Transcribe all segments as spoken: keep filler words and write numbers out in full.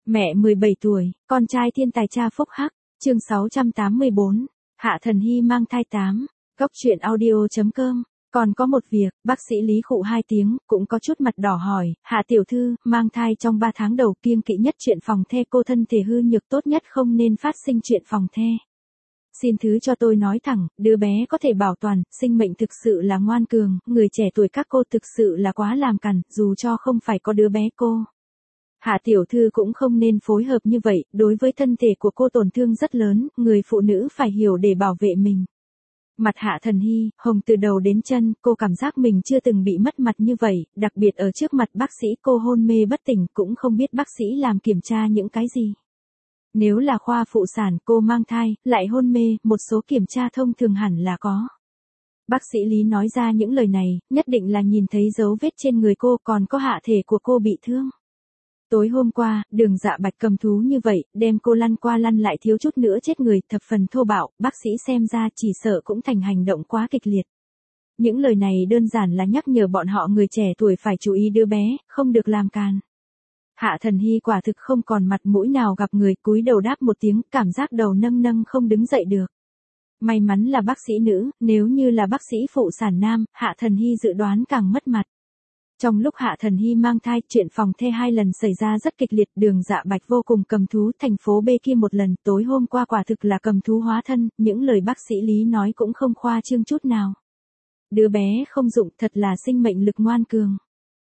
Mẹ mười bảy tuổi, con trai thiên tài cha phúc hắc, chương sáu trăm tám mươi bốn, Hạ Thần Hy mang thai tám, góc truyện audio.com. Còn có một việc, bác sĩ Lý khụ hai tiếng, cũng có chút mặt đỏ hỏi, Hạ tiểu thư, mang thai trong ba tháng đầu kiêng kỵ nhất chuyện phòng the, cô thân thể hư nhược tốt nhất không nên phát sinh chuyện phòng the. Xin thứ cho tôi nói thẳng, đứa bé có thể bảo toàn, sinh mệnh thực sự là ngoan cường, người trẻ tuổi các cô thực sự là quá làm cằn, dù cho không phải có đứa bé cô. Hạ tiểu thư cũng không nên phối hợp như vậy, đối với thân thể của cô tổn thương rất lớn, người phụ nữ phải hiểu để bảo vệ mình. Mặt Hạ Thần Hy, hồng từ đầu đến chân, cô cảm giác mình chưa từng bị mất mặt như vậy, đặc biệt ở trước mặt bác sĩ cô hôn mê bất tỉnh, cũng không biết bác sĩ làm kiểm tra những cái gì. Nếu là khoa phụ sản, cô mang thai, lại hôn mê, một số kiểm tra thông thường hẳn là có. Bác sĩ Lý nói ra những lời này, nhất định là nhìn thấy dấu vết trên người cô, còn có hạ thể của cô bị thương. Tối hôm qua, Đường Dạ Bạch cầm thú như vậy, đem cô lăn qua lăn lại thiếu chút nữa chết người, thập phần thô bạo, bác sĩ xem ra chỉ sợ cũng thành hành động quá kịch liệt. Những lời này đơn giản là nhắc nhở bọn họ người trẻ tuổi phải chú ý đứa bé, không được làm càn. Hạ Thần Hy quả thực không còn mặt mũi nào gặp người, cúi đầu đáp một tiếng, cảm giác đầu nâng nâng không đứng dậy được. May mắn là bác sĩ nữ, nếu như là bác sĩ phụ sản nam, Hạ Thần Hy dự đoán càng mất mặt. Trong lúc Hạ Thần Hy mang thai, chuyện phòng the hai lần xảy ra rất kịch liệt, Đường Dạ Bạch vô cùng cầm thú, thành phố B kia một lần, tối hôm qua quả thực là cầm thú hóa thân, những lời bác sĩ Lý nói cũng không khoa trương chút nào. Đứa bé không dụng, thật là sinh mệnh lực ngoan cường.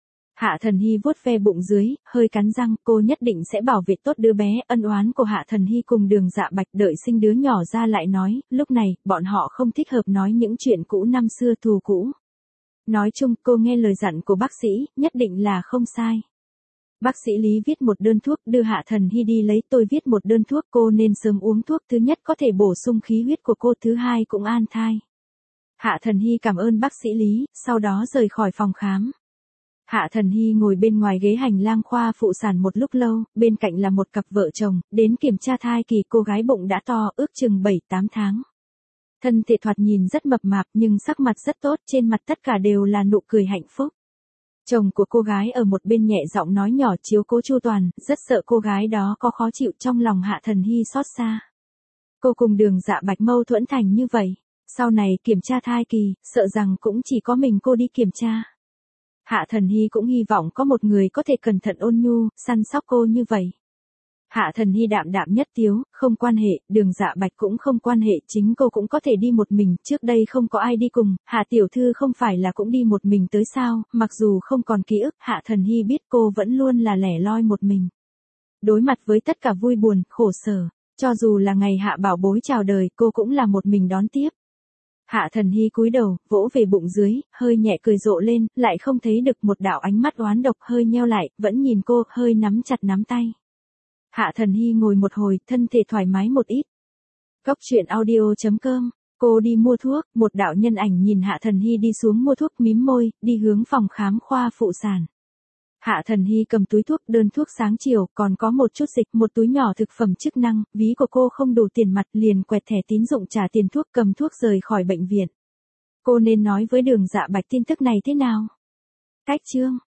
Hạ Thần Hy vuốt ve bụng dưới, hơi cắn răng, cô nhất định sẽ bảo vệ tốt đứa bé. Ân oán của Hạ Thần Hy cùng Đường Dạ Bạch đợi sinh đứa nhỏ ra lại nói, lúc này, bọn họ không thích hợp nói những chuyện cũ năm xưa thù cũ. Nói chung, cô nghe lời dặn của bác sĩ, nhất định là không sai. Bác sĩ Lý viết một đơn thuốc, đưa Hạ Thần Hy đi lấy, tôi viết một đơn thuốc, cô nên sớm uống thuốc, thứ nhất có thể bổ sung khí huyết của cô, thứ hai cũng an thai. Hạ Thần Hy cảm ơn bác sĩ Lý, sau đó rời khỏi phòng khám. Hạ Thần Hy ngồi bên ngoài ghế hành lang khoa phụ sản một lúc lâu, bên cạnh là một cặp vợ chồng, đến kiểm tra thai kỳ, cô gái bụng đã to, ước chừng bảy tám tháng. Thân thể thoạt nhìn rất mập mạp nhưng sắc mặt rất tốt, trên mặt tất cả đều là nụ cười hạnh phúc. Chồng của cô gái ở một bên nhẹ giọng nói nhỏ chiếu cố chu toàn, rất sợ cô gái đó có khó chịu, trong lòng Hạ Thần Hy xót xa. Cô cùng Đường Dạ Bạch mâu thuẫn thành như vậy, sau này kiểm tra thai kỳ, sợ rằng cũng chỉ có mình cô đi kiểm tra. Hạ Thần Hy cũng hy vọng có một người có thể cẩn thận ôn nhu, săn sóc cô như vậy. Hạ Thần Hy đạm đạm nhất tiếu, không quan hệ, Đường Dạ Bạch cũng không quan hệ, chính cô cũng có thể đi một mình, trước đây không có ai đi cùng, Hạ tiểu thư không phải là cũng đi một mình tới sao, mặc dù không còn ký ức, Hạ Thần Hy biết cô vẫn luôn là lẻ loi một mình. Đối mặt với tất cả vui buồn, khổ sở, cho dù là ngày Hạ bảo bối chào đời, cô cũng là một mình đón tiếp. Hạ Thần Hy cúi đầu, vỗ về bụng dưới, hơi nhẹ cười rộ lên, lại không thấy được một đạo ánh mắt oán độc hơi nheo lại, vẫn nhìn cô, hơi nắm chặt nắm tay. Hạ Thần Hy ngồi một hồi, thân thể thoải mái một ít. Góc truyện audio.com, cô đi mua thuốc, một đạo nhân ảnh nhìn Hạ Thần Hy đi xuống mua thuốc, mím môi, đi hướng phòng khám khoa phụ sản. Hạ Thần Hy cầm túi thuốc, đơn thuốc sáng chiều, còn có một chút dịch, một túi nhỏ thực phẩm chức năng, ví của cô không đủ tiền mặt, liền quẹt thẻ tín dụng trả tiền thuốc, cầm thuốc rời khỏi bệnh viện. Cô nên nói với Đường Dạ Bạch tin tức này thế nào? Cách chương